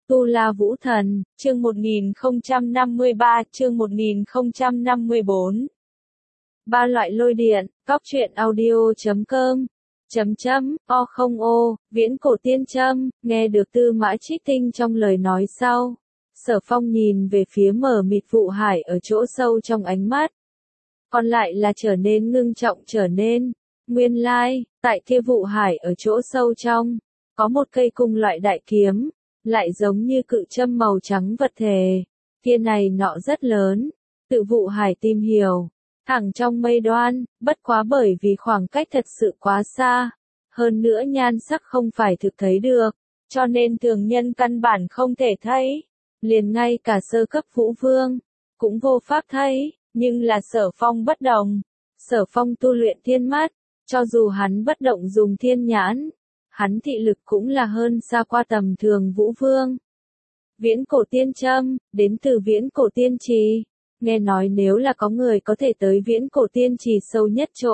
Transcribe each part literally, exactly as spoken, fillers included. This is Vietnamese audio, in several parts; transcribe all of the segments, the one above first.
Tu La Vũ Thần, chương một nghìn không trăm năm mươi ba, chương một nghìn không trăm năm mươi bốn. Ba loại lôi điện, Cóc truyện audio chấm com, chấm chấm, o không ô, viễn cổ tiên châm, nghe được Tư Mã Trích Tinh trong lời nói sau. Sở Phong nhìn về phía mở mịt vụ hải ở chỗ sâu trong ánh mắt. Còn lại là trở nên ngưng trọng trở nên. Nguyên lai, tại kia vụ hải ở chỗ sâu trong, có một cây cung loại đại kiếm, lại giống như cự châm màu trắng vật thể. Kia này nọ rất lớn, tự vụ hải tìm hiểu, thẳng trong mây đoan, bất quá bởi vì khoảng cách thật sự quá xa. Hơn nữa nhan sắc không phải thực thấy được, cho nên thường nhân căn bản không thể thấy. Liền ngay cả sơ cấp vũ vương, cũng vô pháp thấy, nhưng là Sở Phong bất đồng. Sở Phong tu luyện thiên mắt, cho dù hắn bất động dùng thiên nhãn, hắn thị lực cũng là hơn xa qua tầm thường vũ vương. Viễn cổ tiên châm, đến từ viễn cổ tiên trì. Nghe nói nếu là có người có thể tới viễn cổ tiên trì sâu nhất chỗ,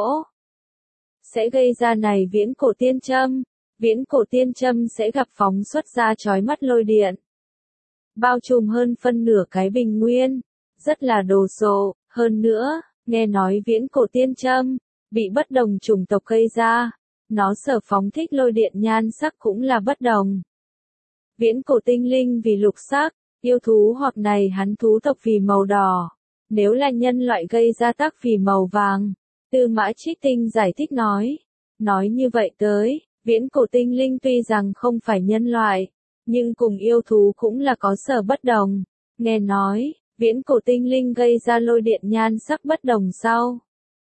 sẽ gây ra này viễn cổ tiên châm. Viễn cổ tiên châm sẽ gặp phóng xuất ra chói mắt lôi điện, bao trùm hơn phân nửa cái bình nguyên, rất là đồ sộ. Hơn nữa, nghe nói viễn cổ tiên châm bị bất đồng chủng tộc gây ra, nó sở phóng thích lôi điện nhan sắc cũng là bất đồng. Viễn cổ tinh linh vì lục sắc, yêu thú hoặc này hắn thú tộc vì màu đỏ, nếu là nhân loại gây ra tác vì màu vàng. Tư Mã Trích Tinh giải thích nói, nói như vậy tới, viễn cổ tinh linh tuy rằng không phải nhân loại, nhưng cùng yêu thú cũng là có sở bất đồng. Nghe nói, viễn cổ tinh linh gây ra lôi điện nhan sắc bất đồng sau.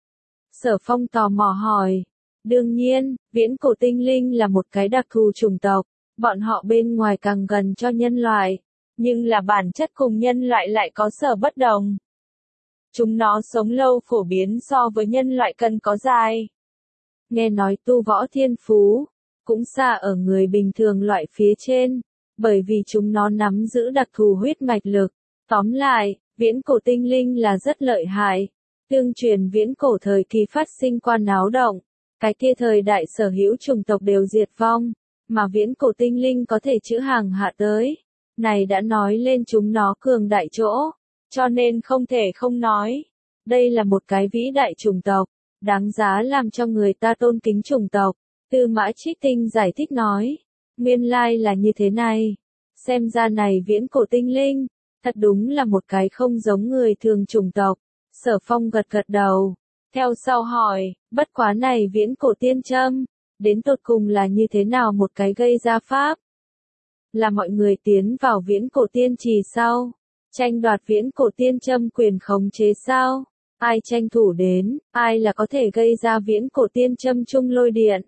Sở Phong tò mò hỏi, đương nhiên, viễn cổ tinh linh là một cái đặc thù chủng tộc, bọn họ bên ngoài càng gần cho nhân loại, nhưng là bản chất cùng nhân loại lại có sở bất đồng. Chúng nó sống lâu phổ biến so với nhân loại cần có dài. Nghe nói tu võ thiên phú, cũng xa ở người bình thường loại phía trên, bởi vì chúng nó nắm giữ đặc thù huyết mạch lực. Tóm lại, viễn cổ tinh linh là rất lợi hại. Tương truyền viễn cổ thời kỳ phát sinh qua náo động, cái kia thời đại sở hữu chủng tộc đều diệt vong, mà viễn cổ tinh linh có thể chữ hàng hạ tới. Này đã nói lên chúng nó cường đại chỗ, cho nên không thể không nói. Đây là một cái vĩ đại chủng tộc, đáng giá làm cho người ta tôn kính chủng tộc. Tư Mã Trích Tinh giải thích nói, nguyên lai là như thế này. Xem ra này viễn cổ tinh linh, thật đúng là một cái không giống người thường chủng tộc. Sở Phong gật gật đầu, theo sau hỏi, bất quá này viễn cổ tiên châm, đến tột cùng là như thế nào một cái gây ra pháp? Là mọi người tiến vào viễn cổ tiên trì sau, tranh đoạt viễn cổ tiên châm quyền khống chế sao? Ai tranh thủ đến, ai là có thể gây ra viễn cổ tiên châm chung lôi điện?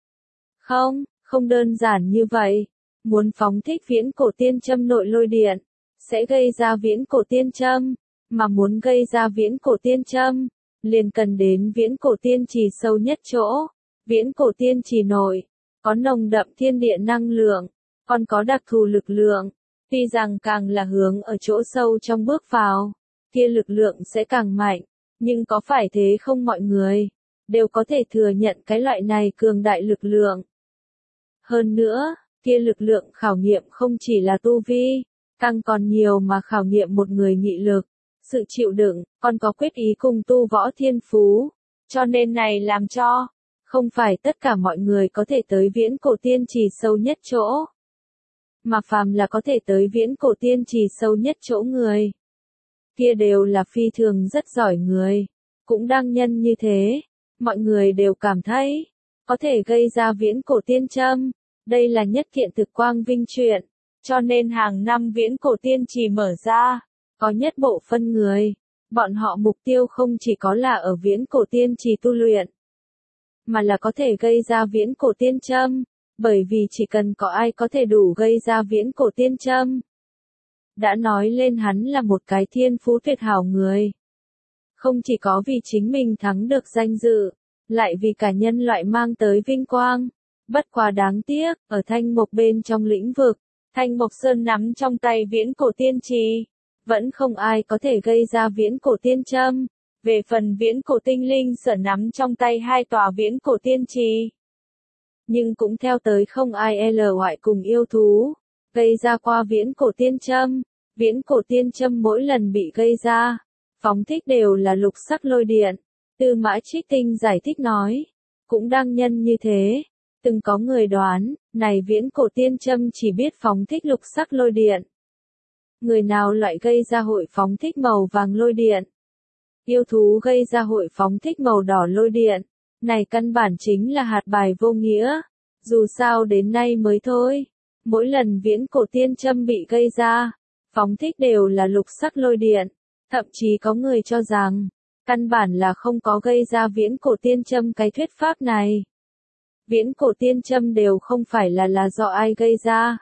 Không, không đơn giản như vậy. Muốn phóng thích viễn cổ tiên châm nội lôi điện, sẽ gây ra viễn cổ tiên châm. Mà muốn gây ra viễn cổ tiên châm, liền cần đến viễn cổ tiên trì sâu nhất chỗ. Viễn cổ tiên trì nội, có nồng đậm thiên địa năng lượng, còn có đặc thù lực lượng. Tuy rằng càng là hướng ở chỗ sâu trong bước vào, kia lực lượng sẽ càng mạnh, nhưng có phải thế không mọi người đều có thể thừa nhận cái loại này cường đại lực lượng. Hơn nữa, kia lực lượng khảo nghiệm không chỉ là tu vi, càng còn nhiều mà khảo nghiệm một người nghị lực, sự chịu đựng, còn có quyết ý cùng tu võ thiên phú. Cho nên này làm cho, không phải tất cả mọi người có thể tới viễn cổ tiên trì sâu nhất chỗ. Mà phàm là có thể tới viễn cổ tiên trì sâu nhất chỗ người, kia đều là phi thường rất giỏi người. Cũng đang nhân như thế, mọi người đều cảm thấy, có thể gây ra viễn cổ tiên châm. Đây là nhất kiện thực quang vinh chuyện, cho nên hàng năm viễn cổ tiên trì mở ra, có nhất bộ phân người, bọn họ mục tiêu không chỉ có là ở viễn cổ tiên trì tu luyện, mà là có thể gây ra viễn cổ tiên châm, bởi vì chỉ cần có ai có thể đủ gây ra viễn cổ tiên châm. Đã nói lên hắn là một cái thiên phú tuyệt hảo người. Không chỉ có vì chính mình thắng được danh dự, lại vì cả nhân loại mang tới vinh quang. Bất quá đáng tiếc, ở Thanh Mộc bên trong lĩnh vực, Thanh Mộc Sơn nắm trong tay viễn cổ tiên trì, vẫn không ai có thể gây ra viễn cổ tiên châm. Về phần viễn cổ tinh linh sở nắm trong tay hai tòa viễn cổ tiên trì, nhưng cũng theo tới không ai l ngoại cùng yêu thú. gây ra qua viễn cổ tiên châm. Viễn cổ tiên châm mỗi lần bị gây ra, phóng thích đều là lục sắc lôi điện. Tư Mã Trích Tinh giải thích nói, cũng đang nhân như thế, từng có người đoán, này viễn cổ tiên châm chỉ biết phóng thích lục sắc lôi điện. Người nào loại gây ra hội phóng thích màu vàng lôi điện? Yêu thú gây ra hội phóng thích màu đỏ lôi điện. Này căn bản chính là hạt bài vô nghĩa. Dù sao đến nay mới thôi. Mỗi lần viễn cổ tiên châm bị gây ra, phóng thích đều là lục sắc lôi điện. Thậm chí có người cho rằng, căn bản là không có gây ra viễn cổ tiên châm cái thuyết pháp này. Viễn cổ tiên châm đều không phải là là do ai gây ra,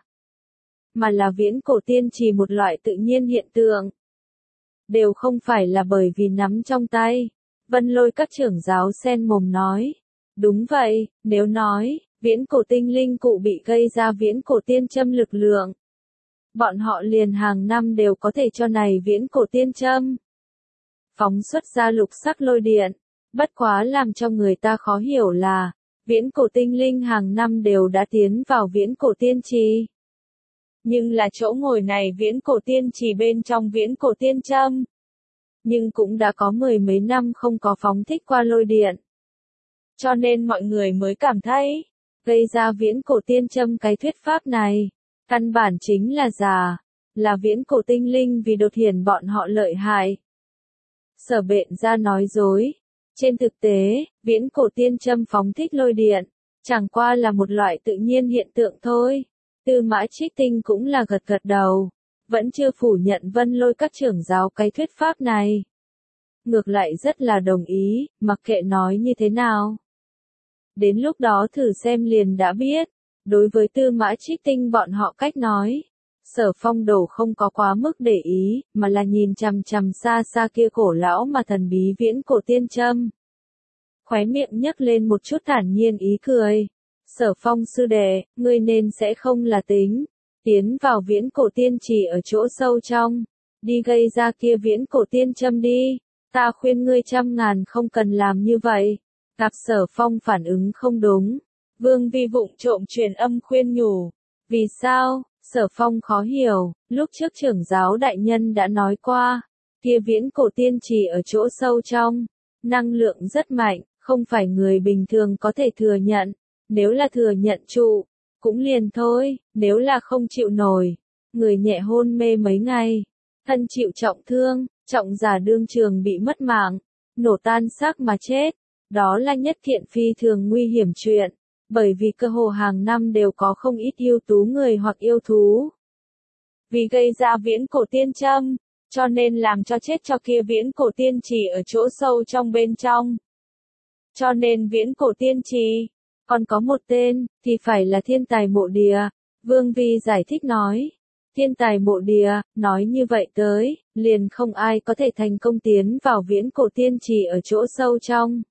mà là viễn cổ tiên chỉ một loại tự nhiên hiện tượng. Đều không phải là bởi vì nắm trong tay. Vân Lôi các trưởng giáo sen mồm nói. Đúng vậy, nếu nói, viễn cổ tinh linh cụ bị gây ra viễn cổ tiên châm lực lượng. Bọn họ liền hàng năm đều có thể cho này viễn cổ tiên châm phóng xuất ra lục sắc lôi điện. Bất quá làm cho người ta khó hiểu là, viễn cổ tinh linh hàng năm đều đã tiến vào viễn cổ tiên trì. Nhưng là chỗ ngồi này viễn cổ tiên trì bên trong viễn cổ tiên châm. Nhưng cũng đã có mười mấy năm không có phóng thích qua lôi điện. Cho nên mọi người mới cảm thấy, gây ra viễn cổ tiên châm cái thuyết pháp này, căn bản chính là giả, là viễn cổ tinh linh vì đột hiển bọn họ lợi hại. Sở Bện ra nói dối. Trên thực tế, viễn cổ tiên châm phóng thích lôi điện, chẳng qua là một loại tự nhiên hiện tượng thôi. Tư Mã Trích Tinh cũng là gật gật đầu, vẫn chưa phủ nhận Vân Lôi các trưởng giáo cái thuyết pháp này. Ngược lại rất là đồng ý, mặc kệ nói như thế nào. Đến lúc đó thử xem liền đã biết, đối với Tư Mã Trích Tinh bọn họ cách nói, Sở Phong đổ không có quá mức để ý, mà là nhìn chằm chằm xa xa kia cổ lão mà thần bí viễn cổ tiên châm. Khóe miệng nhấc lên một chút thản nhiên ý cười. Sở Phong sư đệ, ngươi nên sẽ không là tính, tiến vào viễn cổ tiên trì ở chỗ sâu trong, đi gây ra kia viễn cổ tiên châm đi, ta khuyên ngươi trăm ngàn không cần làm như vậy. Gặp Sở Phong phản ứng không đúng, Vương Vi vụng trộm truyền âm khuyên nhủ, vì sao? Sở Phong khó hiểu, lúc trước trưởng giáo đại nhân đã nói qua, kia viễn cổ tiên trì ở chỗ sâu trong, năng lượng rất mạnh, không phải người bình thường có thể thừa nhận. Nếu là thừa nhận trụ, cũng liền thôi, nếu là không chịu nổi, người nhẹ hôn mê mấy ngày, thân chịu trọng thương, trọng giả đương trường bị mất mạng, nổ tan xác mà chết, đó là nhất kiện phi thường nguy hiểm chuyện, bởi vì cơ hồ hàng năm đều có không ít yêu tú người hoặc yêu thú. Vì gây ra viễn cổ tiên châm, cho nên làm cho chết cho kia viễn cổ tiên trì ở chỗ sâu trong bên trong. Cho nên viễn cổ tiên trì còn có một tên, thì phải là thiên tài mộ địa. Vương Vi giải thích nói. Thiên tài mộ địa, nói như vậy tới, liền không ai có thể thành công tiến vào viễn cổ tiên trì ở chỗ sâu trong.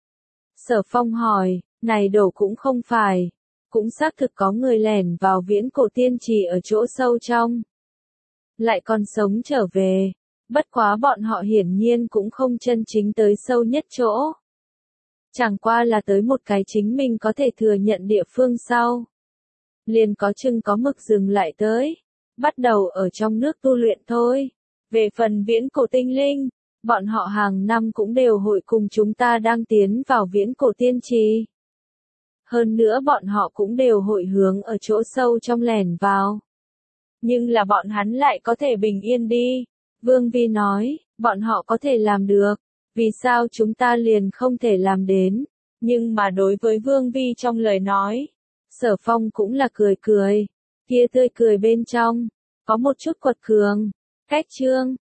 Sở Phong hỏi, này đổ cũng không phải. Cũng xác thực có người lẻn vào viễn cổ tiên trì ở chỗ sâu trong. Lại còn sống trở về. Bất quá bọn họ hiển nhiên cũng không chân chính tới sâu nhất chỗ. Chẳng qua là tới một cái chính mình có thể thừa nhận địa phương sau. Liền có chừng có mực dừng lại tới. Bắt đầu ở trong nước tu luyện thôi. Về phần viễn cổ tinh linh, bọn họ hàng năm cũng đều hội cùng chúng ta đang tiến vào viễn cổ tiên trì. Hơn nữa bọn họ cũng đều hội hướng ở chỗ sâu trong lẻn vào. Nhưng là bọn hắn lại có thể bình yên đi. Vương Vi nói, bọn họ có thể làm được. Vì sao chúng ta liền không thể làm đến? Nhưng mà đối với Vương Vi trong lời nói, Sở Phong cũng là cười cười. Kia tươi cười bên trong, có một chút quật cường. Cách chương,